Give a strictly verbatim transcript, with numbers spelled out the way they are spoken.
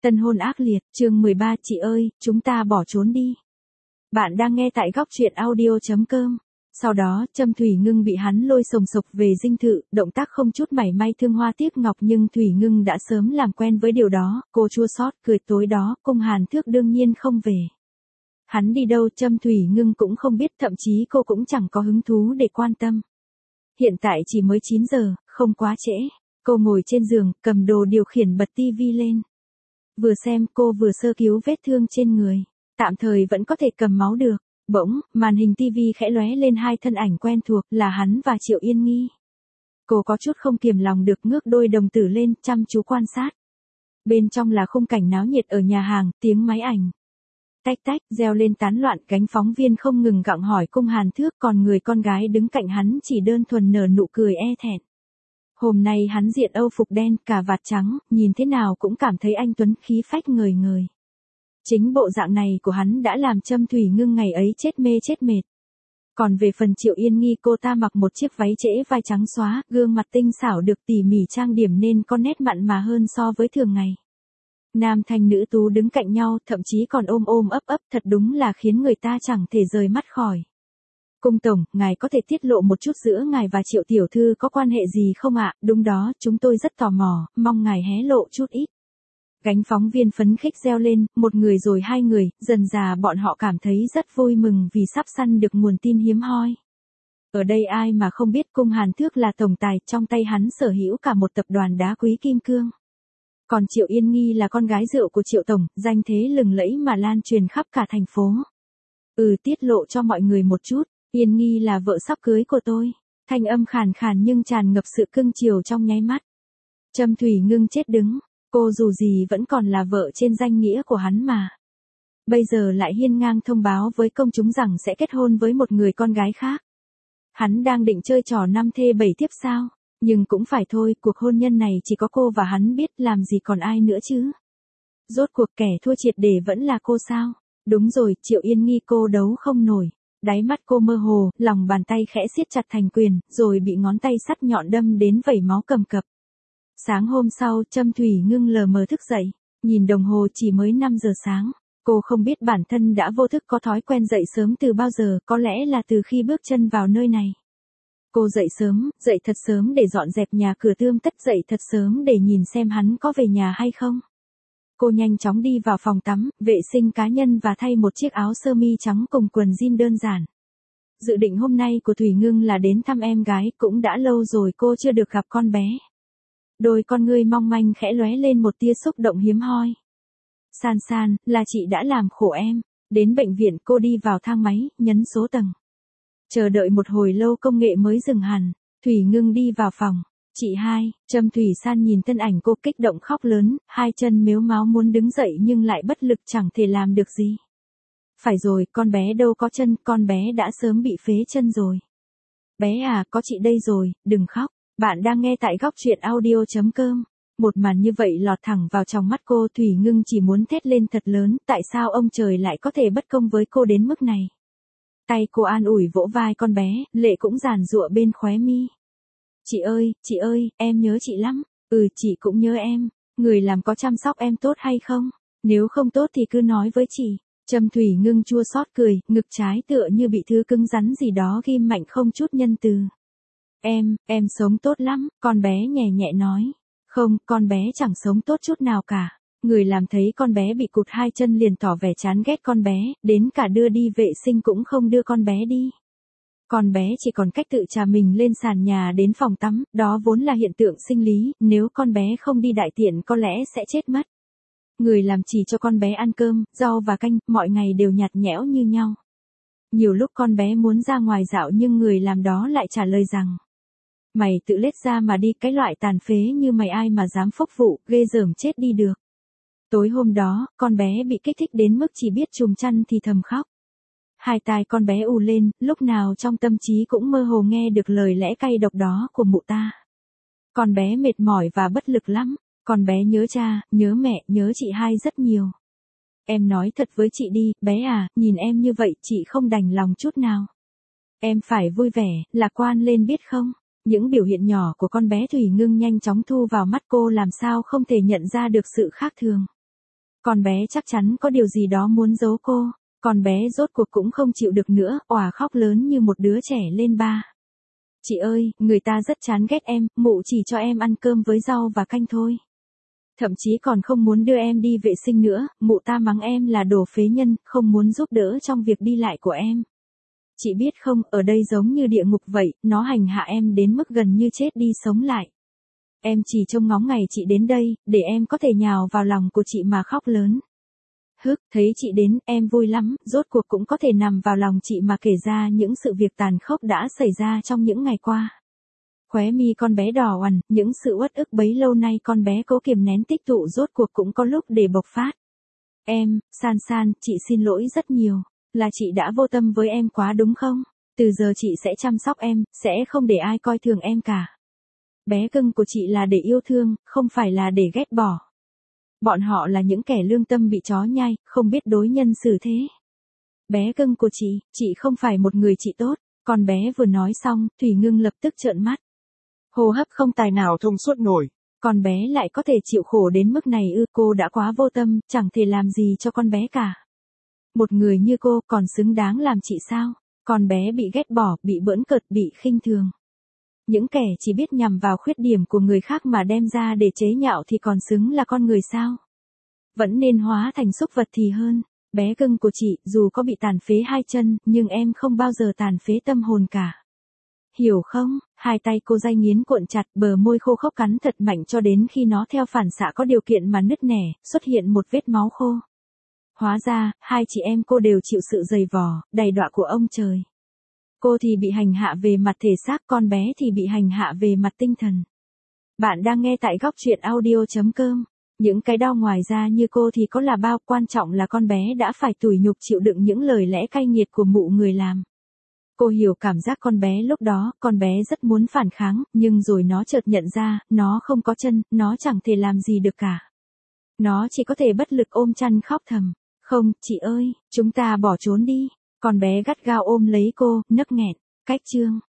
Tân hôn ác liệt, chương mười ba chị ơi, chúng ta bỏ trốn đi. Bạn đang nghe tại góc truyện audio chấm com. Sau đó, Trâm Thủy Ngưng bị hắn lôi sồng sộc về dinh thự, động tác không chút mảy may thương hoa tiếc ngọc nhưng Thủy Ngưng đã sớm làm quen với điều đó, cô chua xót cười tối đó, Cung Hàn Thước đương nhiên không về. Hắn đi đâu Trâm Thủy Ngưng cũng không biết, thậm chí cô cũng chẳng có hứng thú để quan tâm. Hiện tại chỉ mới chín giờ, không quá trễ. Cô ngồi trên giường, cầm đồ điều khiển bật tivi lên. Vừa xem cô vừa sơ cứu vết thương trên người. Tạm thời vẫn có thể cầm máu được. Bỗng, màn hình tivi khẽ lóe lên hai thân ảnh quen thuộc là hắn và Triệu Yên Nghi. Cô có chút không kiềm lòng được ngước đôi đồng tử lên chăm chú quan sát. Bên trong là khung cảnh náo nhiệt ở nhà hàng, tiếng máy ảnh. Tách tách, reo lên tán loạn, cánh phóng viên không ngừng gặng hỏi Cung Hàn Thước, còn người con gái đứng cạnh hắn chỉ đơn thuần nở nụ cười e thẹn. Hôm nay hắn diện âu phục đen, cà vạt trắng, nhìn thế nào cũng cảm thấy anh tuấn, khí phách ngời ngời. Chính bộ dạng này của hắn đã làm Trâm Thủy Ngưng ngày ấy chết mê chết mệt. Còn về phần Triệu Yên Nghi, cô ta mặc một chiếc váy trễ vai trắng xóa, gương mặt tinh xảo được tỉ mỉ trang điểm nên có nét mặn mà hơn so với thường ngày. Nam thanh nữ tú đứng cạnh nhau, thậm chí còn ôm ôm ấp ấp, thật đúng là khiến người ta chẳng thể rời mắt khỏi. Cung tổng, ngài có thể tiết lộ một chút giữa ngài và Triệu tiểu thư có quan hệ gì không ạ? Đúng đó, chúng tôi rất tò mò, mong ngài hé lộ chút ít. Gánh phóng viên phấn khích reo lên, một người rồi hai người, dần dà bọn họ cảm thấy rất vui mừng vì sắp săn được nguồn tin hiếm hoi. Ở đây ai mà không biết Cung Hàn Thước là tổng tài, trong tay hắn sở hữu cả một tập đoàn đá quý kim cương. Còn Triệu Yên Nghi là con gái rượu của Triệu tổng, danh thế lừng lẫy mà lan truyền khắp cả thành phố. Ừ, tiết lộ cho mọi người một chút. Yên Nghi là vợ sắp cưới của tôi. Thanh âm khàn khàn nhưng tràn ngập sự cưng chiều trong nháy mắt. Trâm Thủy Ngưng chết đứng. Cô dù gì vẫn còn là vợ trên danh nghĩa của hắn mà. Bây giờ lại hiên ngang thông báo với công chúng rằng sẽ kết hôn với một người con gái khác. Hắn đang định chơi trò năm thê bảy thiếp sao? Nhưng cũng phải thôi, cuộc hôn nhân này chỉ có cô và hắn biết, làm gì còn ai nữa chứ. Rốt cuộc kẻ thua triệt để vẫn là cô sao? Đúng rồi, Triệu Yên Nghi cô đấu không nổi. Đáy mắt cô mơ hồ, lòng bàn tay khẽ siết chặt thành quyền, rồi bị ngón tay sắt nhọn đâm đến vẩy máu cầm cập. Sáng hôm sau, Trâm Thủy Ngưng lờ mờ thức dậy, nhìn đồng hồ chỉ mới năm giờ sáng. Cô không biết bản thân đã vô thức có thói quen dậy sớm từ bao giờ, có lẽ là từ khi bước chân vào nơi này. Cô dậy sớm, dậy thật sớm để dọn dẹp nhà cửa tươm tất, dậy thật sớm để nhìn xem hắn có về nhà hay không. Cô nhanh chóng đi vào phòng tắm, vệ sinh cá nhân và thay một chiếc áo sơ mi trắng cùng quần jean đơn giản. Dự định hôm nay của Thủy Ngưng là đến thăm em gái, cũng đã lâu rồi cô chưa được gặp con bé. Đôi con ngươi mong manh khẽ lóe lên một tia xúc động hiếm hoi. San San, là chị đã làm khổ em. Đến bệnh viện cô đi vào thang máy, nhấn số tầng. Chờ đợi một hồi lâu công nghệ mới dừng hẳn, Thủy Ngưng đi vào phòng. Chị hai, Trâm Thủy San nhìn thân ảnh cô kích động khóc lớn, hai chân mếu máo muốn đứng dậy nhưng lại bất lực chẳng thể làm được gì. Phải rồi, con bé đâu có chân, con bé đã sớm bị phế chân rồi. Bé à, có chị đây rồi, đừng khóc. Bạn đang nghe tại góc truyện audio chấm com. Một màn như vậy lọt thẳng vào trong mắt cô, Thủy Ngưng chỉ muốn thét lên thật lớn, tại sao ông trời lại có thể bất công với cô đến mức này. Tay cô an ủi vỗ vai con bé, lệ cũng giàn giụa bên khóe mi. Chị ơi, chị ơi, em nhớ chị lắm. Ừ, chị cũng nhớ em. Người làm có chăm sóc em tốt hay không? Nếu không tốt thì cứ nói với chị. Trâm Thủy Ngưng chua xót cười, ngực trái tựa như bị thứ cứng rắn gì đó ghim mạnh không chút nhân từ. Em, em sống tốt lắm, con bé nhẹ nhẹ nói. Không, con bé chẳng sống tốt chút nào cả. Người làm thấy con bé bị cụt hai chân liền tỏ vẻ chán ghét con bé, đến cả đưa đi vệ sinh cũng không đưa con bé đi. Con bé chỉ còn cách tự trà mình lên sàn nhà đến phòng tắm, đó vốn là hiện tượng sinh lý, nếu con bé không đi đại tiện có lẽ sẽ chết mất. Người làm chỉ cho con bé ăn cơm, rau và canh, mọi ngày đều nhạt nhẽo như nhau. Nhiều lúc con bé muốn ra ngoài dạo nhưng người làm đó lại trả lời rằng: mày tự lết ra mà đi, cái loại tàn phế như mày ai mà dám phúc vụ, ghê rởm chết đi được. Tối hôm đó, con bé bị kích thích đến mức chỉ biết trùm chăn thì thầm khóc. Hai tai con bé ù lên, lúc nào trong tâm trí cũng mơ hồ nghe được lời lẽ cay độc đó của mụ ta. Con bé mệt mỏi và bất lực lắm, con bé nhớ cha, nhớ mẹ, nhớ chị hai rất nhiều. Em nói thật với chị đi, bé à, nhìn em như vậy chị không đành lòng chút nào. Em phải vui vẻ, lạc quan lên biết không? Những biểu hiện nhỏ của con bé Thủy Ngưng nhanh chóng thu vào mắt cô, làm sao không thể nhận ra được sự khác thường. Con bé chắc chắn có điều gì đó muốn giấu cô. Con bé rốt cuộc cũng không chịu được nữa, òa khóc lớn như một đứa trẻ lên ba. Chị ơi, người ta rất chán ghét em, mụ chỉ cho em ăn cơm với rau và canh thôi. Thậm chí còn không muốn đưa em đi vệ sinh nữa, mụ ta mắng em là đồ phế nhân, không muốn giúp đỡ trong việc đi lại của em. Chị biết không, ở đây giống như địa ngục vậy, nó hành hạ em đến mức gần như chết đi sống lại. Em chỉ trông ngóng ngày chị đến đây, để em có thể nhào vào lòng của chị mà khóc lớn. Hức, thấy chị đến, em vui lắm, rốt cuộc cũng có thể nằm vào lòng chị mà kể ra những sự việc tàn khốc đã xảy ra trong những ngày qua. Khóe mi con bé đỏ ằn, những sự uất ức bấy lâu nay con bé cố kiềm nén tích tụ rốt cuộc cũng có lúc để bộc phát. Em, San San, chị xin lỗi rất nhiều, là chị đã vô tâm với em quá đúng không? Từ giờ chị sẽ chăm sóc em, sẽ không để ai coi thường em cả. Bé cưng của chị là để yêu thương, không phải là để ghét bỏ. Bọn họ là những kẻ lương tâm bị chó nhai, không biết đối nhân xử thế. Bé cưng của chị, chị không phải một người chị tốt. Con bé vừa nói xong, Thủy Ngưng lập tức trợn mắt. Hô hấp không tài nào thông suốt nổi. Con bé lại có thể chịu khổ đến mức này ư, cô đã quá vô tâm, chẳng thể làm gì cho con bé cả. Một người như cô còn xứng đáng làm chị sao? Con bé bị ghét bỏ, bị bỡn cợt, bị khinh thường. Những kẻ chỉ biết nhằm vào khuyết điểm của người khác mà đem ra để chế nhạo thì còn xứng là con người sao? Vẫn nên hóa thành súc vật thì hơn. Bé cưng của chị, dù có bị tàn phế hai chân, nhưng em không bao giờ tàn phế tâm hồn cả. Hiểu không? Hai tay cô day nghiến cuộn chặt, bờ môi khô khốc cắn thật mạnh cho đến khi nó theo phản xạ có điều kiện mà nứt nẻ, xuất hiện một vết máu khô. Hóa ra, hai chị em cô đều chịu sự giày vò, đầy đọa của ông trời. Cô thì bị hành hạ về mặt thể xác, con bé thì bị hành hạ về mặt tinh thần. Bạn đang nghe tại góc truyện audio chấm com. Những cái đau ngoài ra như cô thì có là bao, quan trọng là con bé đã phải tủi nhục chịu đựng những lời lẽ cay nghiệt của mụ người làm. Cô hiểu cảm giác con bé lúc đó, con bé rất muốn phản kháng, nhưng rồi nó chợt nhận ra, nó không có chân, nó chẳng thể làm gì được cả. Nó chỉ có thể bất lực ôm chăn khóc thầm. Không, chị ơi, chúng ta bỏ trốn đi. Con bé gắt gao ôm lấy cô, nấc nghẹn. Cách chương